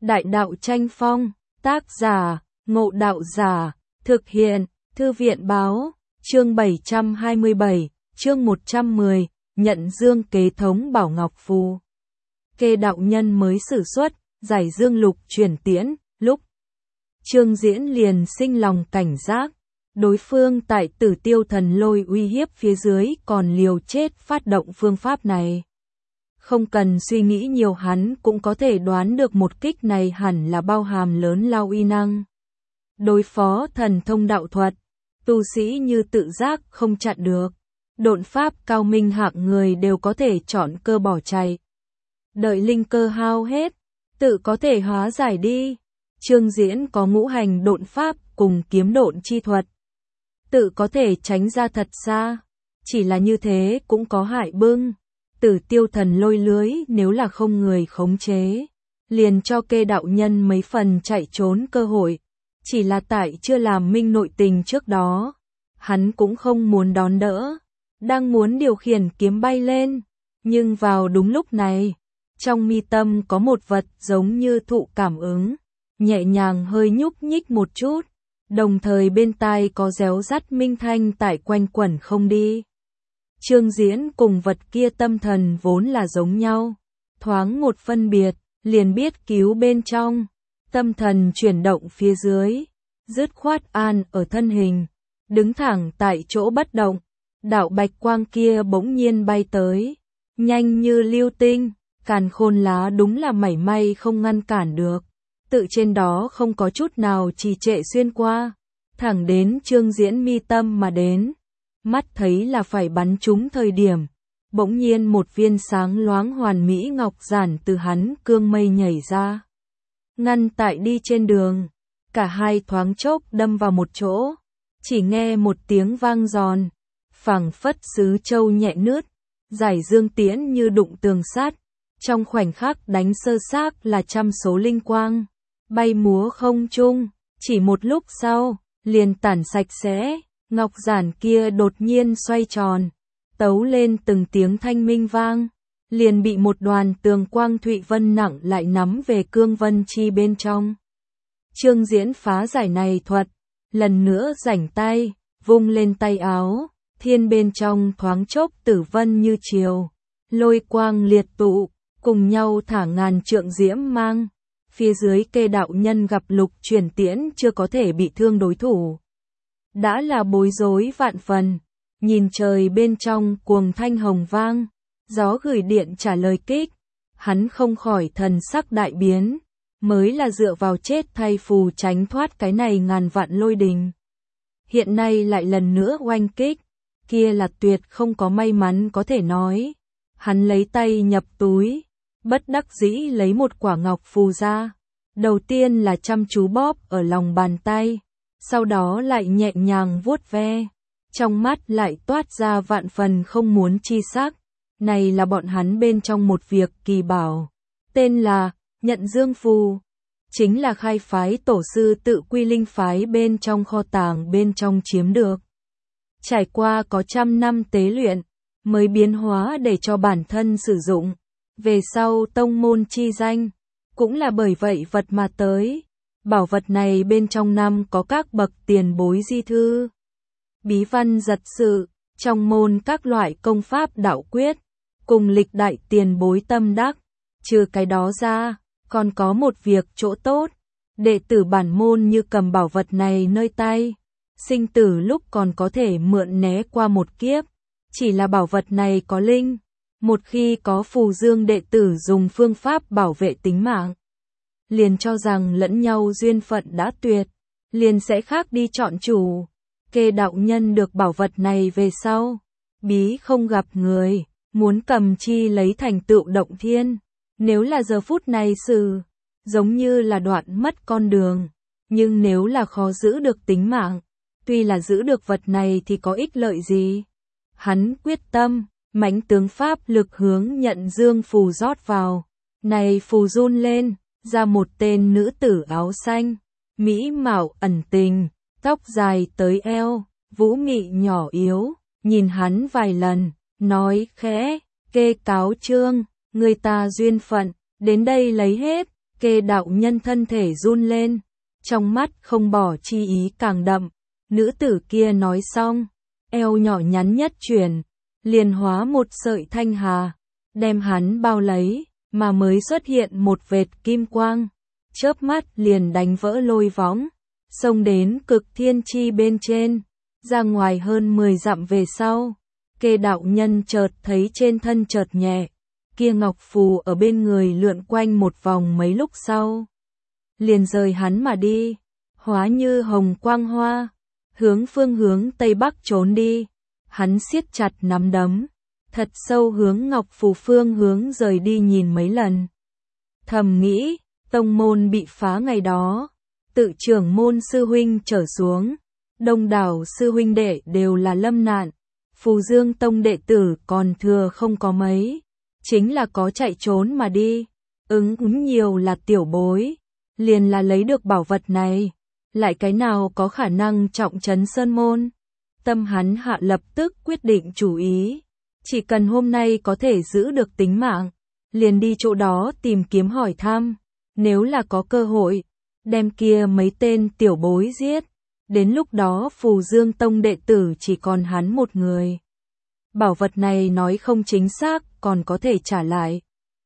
Đại đạo tranh phong, tác giả, Ngộ Đạo Giả, thực hiện, Thư viện báo, chương 727, chương 110, nhận dương kế thống Bảo Ngọc Phù. Kê đạo nhân mới sử xuất, giải dương lục chuyển tiễn, lúc Trương Diễn liền sinh lòng cảnh giác, đối phương tại Tử Tiêu Thần Lôi uy hiếp phía dưới còn liều chết phát động phương pháp này. Không cần suy nghĩ nhiều, hắn cũng có thể đoán được một kích này hẳn là bao hàm lớn lao uy năng. Đối phó thần thông đạo thuật, tu sĩ như tự giác không chặn được. Độn pháp cao minh hạng người đều có thể chọn cơ bỏ chạy. Đợi linh cơ hao hết, tự có thể hóa giải đi. Trương Diễn có ngũ hành độn pháp cùng kiếm độn chi thuật, tự có thể tránh ra thật xa. Chỉ là như thế cũng có hại bưng. Tử Tiêu Thần Lôi lưới nếu là không người khống chế, liền cho Kê đạo nhân mấy phần chạy trốn cơ hội. Chỉ là tại chưa làm minh nội tình trước đó, hắn cũng không muốn đón đỡ, đang muốn điều khiển kiếm bay lên. Nhưng vào đúng lúc này, trong mi tâm có một vật giống như thụ cảm ứng, nhẹ nhàng hơi nhúc nhích một chút, đồng thời bên tai có réo rắt minh thanh tại quanh quẩn không đi. Trương Diễn cùng vật kia tâm thần vốn là giống nhau, thoáng một phân biệt, liền biết cứu bên trong. Tâm thần chuyển động phía dưới, dứt khoát an ở thân hình, đứng thẳng tại chỗ bất động. Đạo bạch quang kia bỗng nhiên bay tới, nhanh như lưu tinh, càn khôn lá đúng là mảy may không ngăn cản được. Tự trên đó không có chút nào trì trệ xuyên qua, thẳng đến Trương Diễn mi tâm mà đến. Mắt thấy là phải bắn trúng thời điểm, bỗng nhiên một viên sáng loáng hoàn mỹ ngọc giản từ hắn cương mây nhảy ra, ngăn tại đi trên đường. Cả hai thoáng chốc đâm vào một chỗ, chỉ nghe một tiếng vang giòn, phảng phất sứ châu nhẹ nứt, giải dương tiễn như đụng tường sắt, trong khoảnh khắc đánh sơ xác là trăm số linh quang, bay múa không trung. Chỉ một lúc sau, liền tản sạch sẽ. Ngọc giản kia đột nhiên xoay tròn, tấu lên từng tiếng thanh minh vang, liền bị một đoàn tường quang thụy vân nặng lại nắm về cương vân chi bên trong. Trương Diễn phá giải này thuật, lần nữa rảnh tay, vung lên tay áo, thiên bên trong thoáng chốc tử vân như chiều, lôi quang liệt tụ, cùng nhau thả ngàn trượng diễm mang. Phía dưới Kê đạo nhân gặp lục chuyển tiễn chưa có thể bị thương đối thủ, đã là bối rối vạn phần. Nhìn trời bên trong cuồng thanh hồng vang, gió gửi điện trả lời kích, hắn không khỏi thần sắc đại biến, mới là dựa vào chết thay phù tránh thoát cái này ngàn vạn lôi đình. Hiện nay lại lần nữa oanh kích, kia là tuyệt không có may mắn có thể nói. Hắn lấy tay nhập túi, bất đắc dĩ lấy một quả ngọc phù ra, đầu tiên là chăm chú bóp ở lòng bàn tay, sau đó lại nhẹ nhàng vuốt ve, trong mắt lại toát ra vạn phần không muốn chi sắc. Này là bọn hắn bên trong một việc kỳ bảo, tên là Nhận Dương Phù, chính là khai phái tổ sư Tự Quy Linh phái bên trong kho tàng bên trong chiếm được. Trải qua có trăm năm tế luyện, mới biến hóa để cho bản thân sử dụng, về sau tông môn chi danh, cũng là bởi vậy vật mà tới. Bảo vật này bên trong năm có các bậc tiền bối di thư, bí văn giật sự, trong môn các loại công pháp đạo quyết, cùng lịch đại tiền bối tâm đắc. Trừ cái đó ra, còn có một việc chỗ tốt, đệ tử bản môn như cầm bảo vật này nơi tay, sinh tử lúc còn có thể mượn né qua một kiếp. Chỉ là bảo vật này có linh, một khi có phù dương đệ tử dùng phương pháp bảo vệ tính mạng, liền cho rằng lẫn nhau duyên phận đã tuyệt, liền sẽ khác đi chọn chủ. Kê đạo nhân được bảo vật này về sau, bí không gặp người, muốn cầm chi lấy thành tựu động thiên. Nếu là giờ phút này xử, giống như là đoạn mất con đường, nhưng nếu là khó giữ được tính mạng, tuy là giữ được vật này thì có ích lợi gì. Hắn quyết tâm, mãnh tướng pháp lực hướng Nhận Dương Phù rót vào, này phù run lên, ra một tên nữ tử áo xanh, mỹ mạo ẩn tình, tóc dài tới eo, vũ mị nhỏ yếu, nhìn hắn vài lần, nói khẽ, Kê cáo trương, người ta duyên phận, đến đây lấy hết. Kê đạo nhân thân thể run lên, trong mắt không bỏ chi ý càng đậm. Nữ tử kia nói xong, eo nhỏ nhắn nhất chuyển, liền hóa một sợi thanh hà, đem hắn bao lấy, mà mới xuất hiện một vệt kim quang, chớp mắt liền đánh vỡ lôi võng, xông đến cực thiên chi bên trên, ra ngoài hơn 10 dặm về sau. Kê đạo nhân chợt thấy trên thân chợt nhẹ, kia ngọc phù ở bên người lượn quanh một vòng mấy lúc sau, liền rời hắn mà đi, hóa như hồng quang hoa, hướng phương hướng tây bắc trốn đi. Hắn siết chặt nắm đấm, thật sâu hướng ngọc phù phương hướng rời đi nhìn mấy lần. Thầm nghĩ, tông môn bị phá ngày đó, tự trưởng môn sư huynh trở xuống, đông đảo sư huynh đệ đều là lâm nạn, Phù Dương tông đệ tử còn thừa không có mấy, chính là có chạy trốn mà đi, ứng nhiều là tiểu bối, liền là lấy được bảo vật này, lại cái nào có khả năng trọng trấn sơn môn. Tâm hắn hạ lập tức quyết định chủ ý, chỉ cần hôm nay có thể giữ được tính mạng, liền đi chỗ đó tìm kiếm hỏi thăm, nếu là có cơ hội, đem kia mấy tên tiểu bối giết, đến lúc đó Phù Dương tông đệ tử chỉ còn hắn một người. Bảo vật này nói không chính xác, còn có thể trả lại.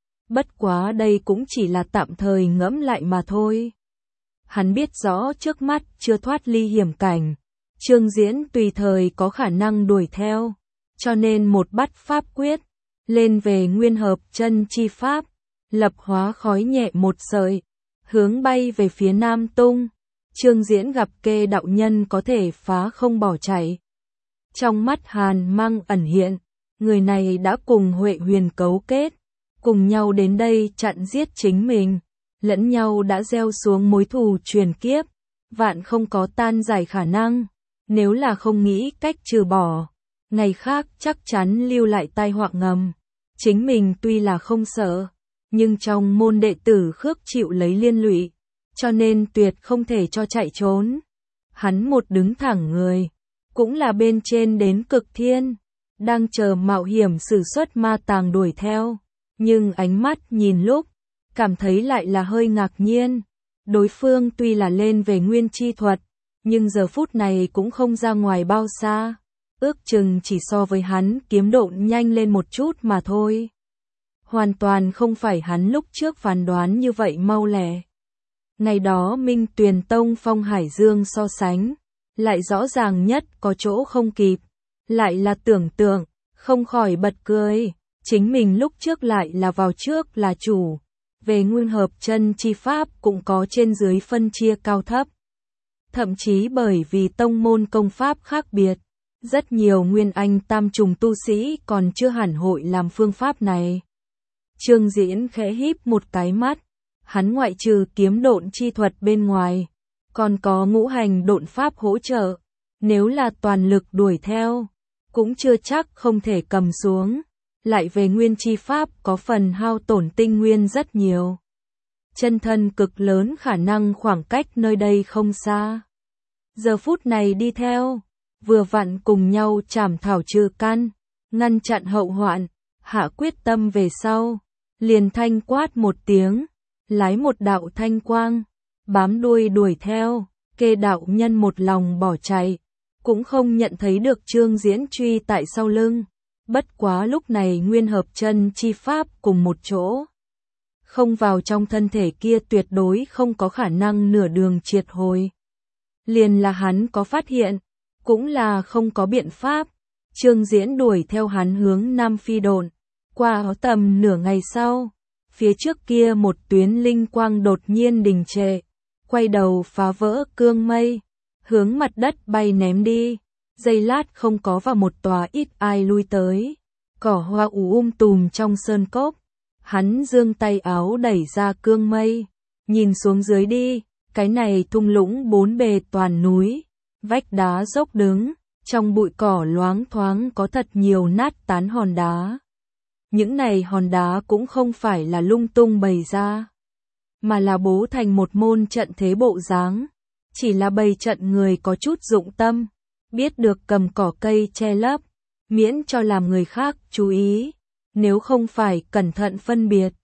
Bất quá đây cũng chỉ là tạm thời ngẫm lại mà thôi. Hắn biết rõ trước mắt chưa thoát ly hiểm cảnh, Trương Diễn tùy thời có khả năng đuổi theo, cho nên một bắt pháp quyết, lên về nguyên hợp chân chi pháp, lập hóa khói nhẹ một sợi, hướng bay về phía Nam Tung. Trương Diễn gặp Kê đạo nhân có thể phá không bỏ chạy. Trong mắt hàn mang ẩn hiện, người này đã cùng Huệ Huyền cấu kết, cùng nhau đến đây chặn giết chính mình, lẫn nhau đã gieo xuống mối thù truyền kiếp, vạn không có tan giải khả năng, nếu là không nghĩ cách trừ bỏ, ngày khác chắc chắn lưu lại tai họa ngầm. Chính mình tuy là không sợ, nhưng trong môn đệ tử khước chịu lấy liên lụy, cho nên tuyệt không thể cho chạy trốn. Hắn một đứng thẳng người, cũng là bên trên đến cực thiên, đang chờ mạo hiểm sử xuất ma tàng đuổi theo, nhưng ánh mắt nhìn lúc, cảm thấy lại là hơi ngạc nhiên. Đối phương tuy là lên về nguyên chi thuật, nhưng giờ phút này cũng không ra ngoài bao xa, ước chừng chỉ so với hắn kiếm độn nhanh lên một chút mà thôi. Hoàn toàn không phải hắn lúc trước phán đoán như vậy mau lẹ. Ngày đó Minh Tuyền Tông Phong Hải Dương so sánh, lại rõ ràng nhất có chỗ không kịp, lại là tưởng tượng, không khỏi bật cười, chính mình lúc trước lại là vào trước là chủ, về nguyên hợp chân chi pháp cũng có trên dưới phân chia cao thấp. Thậm chí bởi vì tông môn công pháp khác biệt, rất nhiều nguyên anh tam trùng tu sĩ còn chưa hẳn hội làm phương pháp này. Trương Diễn khẽ híp một cái mắt, hắn ngoại trừ kiếm độn chi thuật bên ngoài, còn có ngũ hành độn pháp hỗ trợ, nếu là toàn lực đuổi theo, cũng chưa chắc không thể cầm xuống, lại về nguyên chi pháp có phần hao tổn tinh nguyên rất nhiều. Chân thân cực lớn khả năng khoảng cách nơi đây không xa. Giờ phút này đi theo, vừa vặn cùng nhau chảm thảo trừ căn, ngăn chặn hậu hoạn, hạ quyết tâm về sau, liền thanh quát một tiếng, lái một đạo thanh quang, bám đuôi đuổi theo. Kê đạo nhân một lòng bỏ chạy, cũng không nhận thấy được Trương Diễn truy tại sau lưng. Bất quá lúc này nguyên hợp chân chi pháp cùng một chỗ, không vào trong thân thể kia tuyệt đối không có khả năng nửa đường triệt hồi. Liền là hắn có phát hiện, cũng là không có biện pháp. Trương Diễn đuổi theo hắn hướng Nam phi độn, qua tầm nửa ngày sau, phía trước kia một tuyến linh quang đột nhiên đình trệ, quay đầu phá vỡ cương mây, hướng mặt đất bay ném đi. Giây lát không có vào một tòa ít ai lui tới, cỏ hoa tùm trong sơn cốc. Hắn giương tay áo đẩy ra cương mây, nhìn xuống dưới đi, cái này thung lũng bốn bề toàn núi, vách đá dốc đứng, trong bụi cỏ loáng thoáng có thật nhiều nát tán hòn đá. Những này hòn đá cũng không phải là lung tung bày ra, mà là bố thành một môn trận thế bộ dáng, chỉ là bày trận người có chút dụng tâm, biết được cầm cỏ cây che lấp, miễn cho làm người khác chú ý, nếu không phải cẩn thận phân biệt,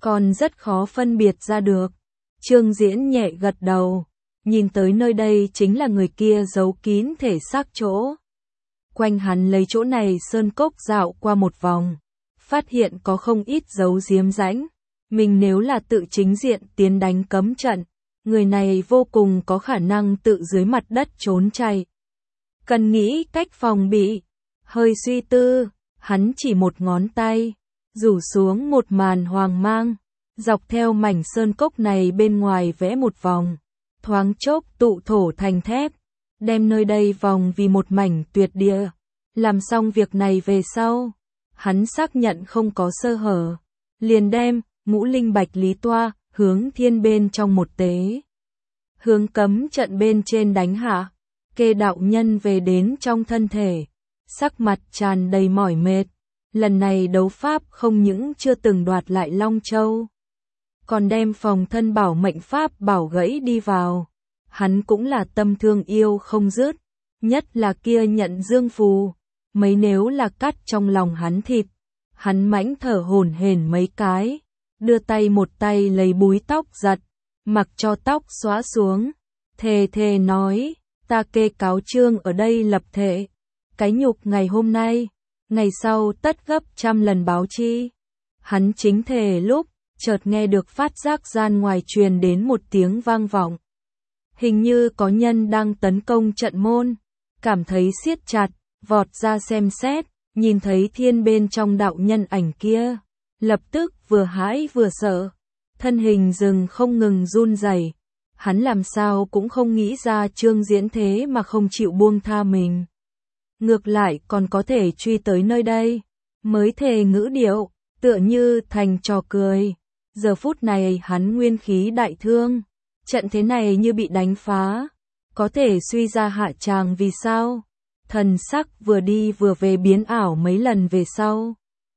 còn rất khó phân biệt ra được. Trương Diễn nhẹ gật đầu, nhìn tới nơi đây chính là người kia giấu kín thể xác chỗ. Quanh hắn lấy chỗ này sơn cốc dạo qua một vòng, phát hiện có không ít dấu giếm rãnh. Mình nếu là tự chính diện tiến đánh cấm trận, người này vô cùng có khả năng tự dưới mặt đất trốn chạy. Cần nghĩ cách phòng bị. Hơi suy tư, hắn chỉ một ngón tay, rủ xuống một màn hoàng mang, dọc theo mảnh sơn cốc này bên ngoài vẽ một vòng, thoáng chốc tụ thổ thành thép, đem nơi đây vòng vì một mảnh tuyệt địa. Làm xong việc này về sau, hắn xác nhận không có sơ hở, liền đem ngũ linh bạch lý toa hướng thiên bên trong một tế. Hướng cấm trận bên trên đánh hạ, Kê đạo nhân về đến trong thân thể, sắc mặt tràn đầy mỏi mệt. Lần này đấu pháp không những chưa từng đoạt lại Long Châu, còn đem phòng thân bảo mệnh pháp bảo gãy đi vào. Hắn cũng là tâm thương yêu không dứt, nhất là kia nhận dương phù, mấy nếu là cắt trong lòng hắn thịt. Hắn mãnh thở hổn hển mấy cái, đưa tay một tay lấy búi tóc giật, mặc cho tóc xóa xuống, thề thề nói, ta Kê cáo trương ở đây lập thệ, cái nhục ngày hôm nay, ngày sau tất gấp trăm lần báo chi. Hắn chính thề lúc, chợt nghe được phát giác gian ngoài truyền đến một tiếng vang vọng. Hình như có nhân đang tấn công trận môn, cảm thấy siết chặt, vọt ra xem xét, nhìn thấy thiên bên trong đạo nhân ảnh kia, lập tức vừa hãi vừa sợ, thân hình dừng không ngừng run rẩy. Hắn làm sao cũng không nghĩ ra Trương Diễn thế mà không chịu buông tha mình. Ngược lại còn có thể truy tới nơi đây, mới thề ngữ điệu, tựa như thành trò cười. Giờ phút này hắn nguyên khí đại thương, trận thế này như bị đánh phá, có thể suy ra hạ tràng vì sao. Thần sắc vừa đi vừa về biến ảo mấy lần về sau.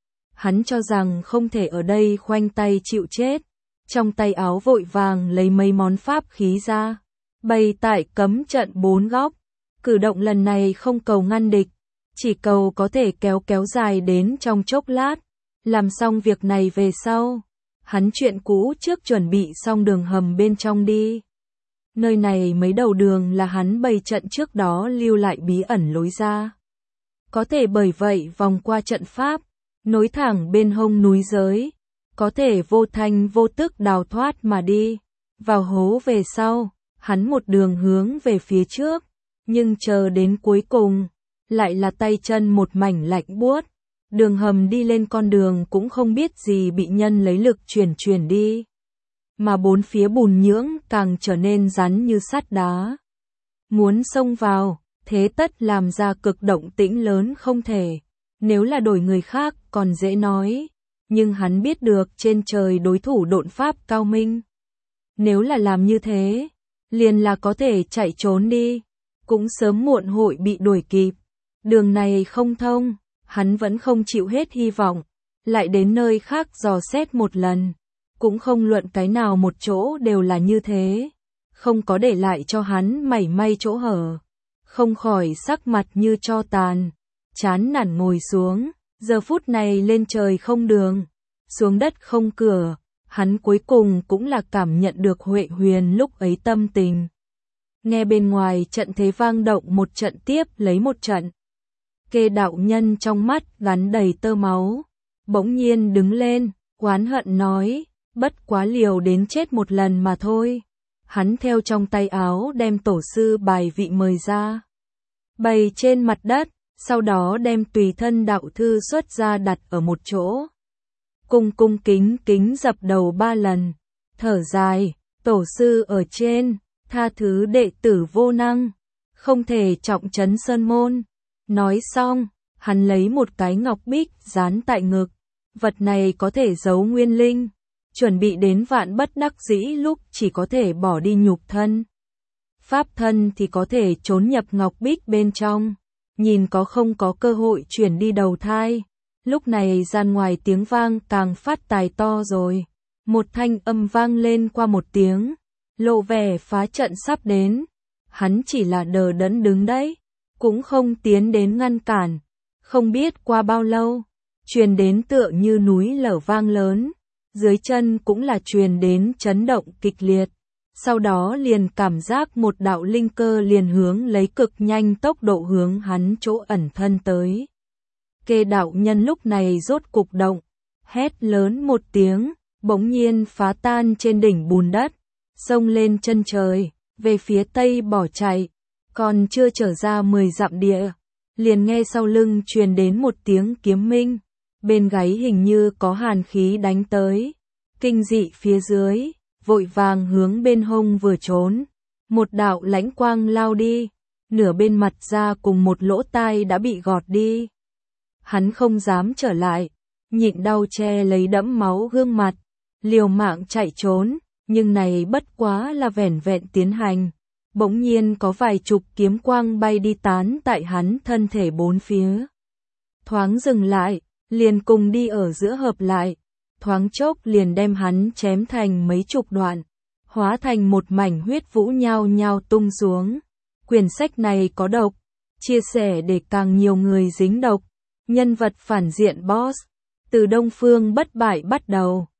Hắn cho rằng không thể ở đây khoanh tay chịu chết, trong tay áo vội vàng lấy mấy món pháp khí ra, bày tại cấm trận bốn góc. Cử động lần này không cầu ngăn địch, chỉ cầu có thể kéo dài đến trong chốc lát. Làm xong việc này về sau, hắn chuyện cũ trước chuẩn bị xong đường hầm bên trong đi. Nơi này mấy đầu đường là hắn bày trận trước đó lưu lại bí ẩn lối ra. Có thể bởi vậy vòng qua trận pháp, nối thẳng bên hông núi giới, có thể vô thanh vô tức đào thoát mà đi. Vào hố về sau, hắn một đường hướng về phía trước, nhưng chờ đến cuối cùng, lại là tay chân một mảnh lạnh buốt. Đường hầm đi lên con đường cũng không biết gì bị nhân lấy lực chuyển đi. Mà bốn phía bùn nhưỡng càng trở nên rắn như sắt đá. Muốn xông vào, thế tất làm ra cực động tĩnh lớn không thể. Nếu là đổi người khác còn dễ nói, nhưng hắn biết được trên trời đối thủ độn pháp cao minh. Nếu là làm như thế, liền là có thể chạy trốn đi, cũng sớm muộn hội bị đuổi kịp. Đường này không thông, hắn vẫn không chịu hết hy vọng, lại đến nơi khác dò xét một lần. Cũng không luận cái nào một chỗ đều là như thế, không có để lại cho hắn mảy may chỗ hở. Không khỏi sắc mặt như tro tàn, chán nản ngồi xuống. Giờ phút này lên trời không đường, xuống đất không cửa, hắn cuối cùng cũng là cảm nhận được Huệ Huyền lúc ấy tâm tình. Nghe bên ngoài trận thế vang động một trận tiếp lấy một trận. Kê đạo nhân trong mắt gắn đầy tơ máu, bỗng nhiên đứng lên, oán hận nói, bất quá liều đến chết một lần mà thôi. Hắn theo trong tay áo đem tổ sư bài vị mời ra, bày trên mặt đất, sau đó đem tùy thân đạo thư xuất ra đặt ở một chỗ. Cung kính dập đầu 3 lần, thở dài, tổ sư ở trên, tha thứ đệ tử vô năng, không thể trọng trấn sơn môn. Nói xong, hắn lấy một cái ngọc bích dán tại ngực, vật này có thể giấu nguyên linh, chuẩn bị đến vạn bất đắc dĩ lúc chỉ có thể bỏ đi nhục thân. Pháp thân thì có thể trốn nhập ngọc bích bên trong, nhìn có không có cơ hội chuyển đi đầu thai. Lúc này gian ngoài tiếng vang càng phát tài to rồi, một thanh âm vang lên qua một tiếng, lộ vẻ phá trận sắp đến. Hắn chỉ là đờ đẫn đứng đấy, cũng không tiến đến ngăn cản. Không biết qua bao lâu, truyền đến tựa như núi lở vang lớn, dưới chân cũng là truyền đến chấn động kịch liệt. Sau đó liền cảm giác một đạo linh cơ liền hướng lấy cực nhanh tốc độ hướng hắn chỗ ẩn thân tới. Kê đạo nhân lúc này rốt cục động, hét lớn một tiếng, bỗng nhiên phá tan trên đỉnh bùn đất, xông lên chân trời, về phía tây bỏ chạy, còn chưa trở ra 10 dặm địa, liền nghe sau lưng truyền đến một tiếng kiếm minh, bên gáy hình như có hàn khí đánh tới, kinh dị phía dưới, vội vàng hướng bên hông vừa trốn, một đạo lãnh quang lao đi, nửa bên mặt ra cùng một lỗ tai đã bị gọt đi. Hắn không dám trở lại, nhịn đau che lấy đẫm máu gương mặt, liều mạng chạy trốn, nhưng này bất quá là vẻn vẹn tiến hành. Bỗng nhiên có vài chục kiếm quang bay đi tán tại hắn thân thể bốn phía. Thoáng dừng lại, liền cùng đi ở giữa hợp lại, thoáng chốc liền đem hắn chém thành mấy chục đoạn, hóa thành một mảnh huyết vũ nhao nhao tung xuống. Quyển sách này có độc, chia sẻ để càng nhiều người dính độc. Nhân vật phản diện boss, từ Đông Phương Bất Bại bắt đầu.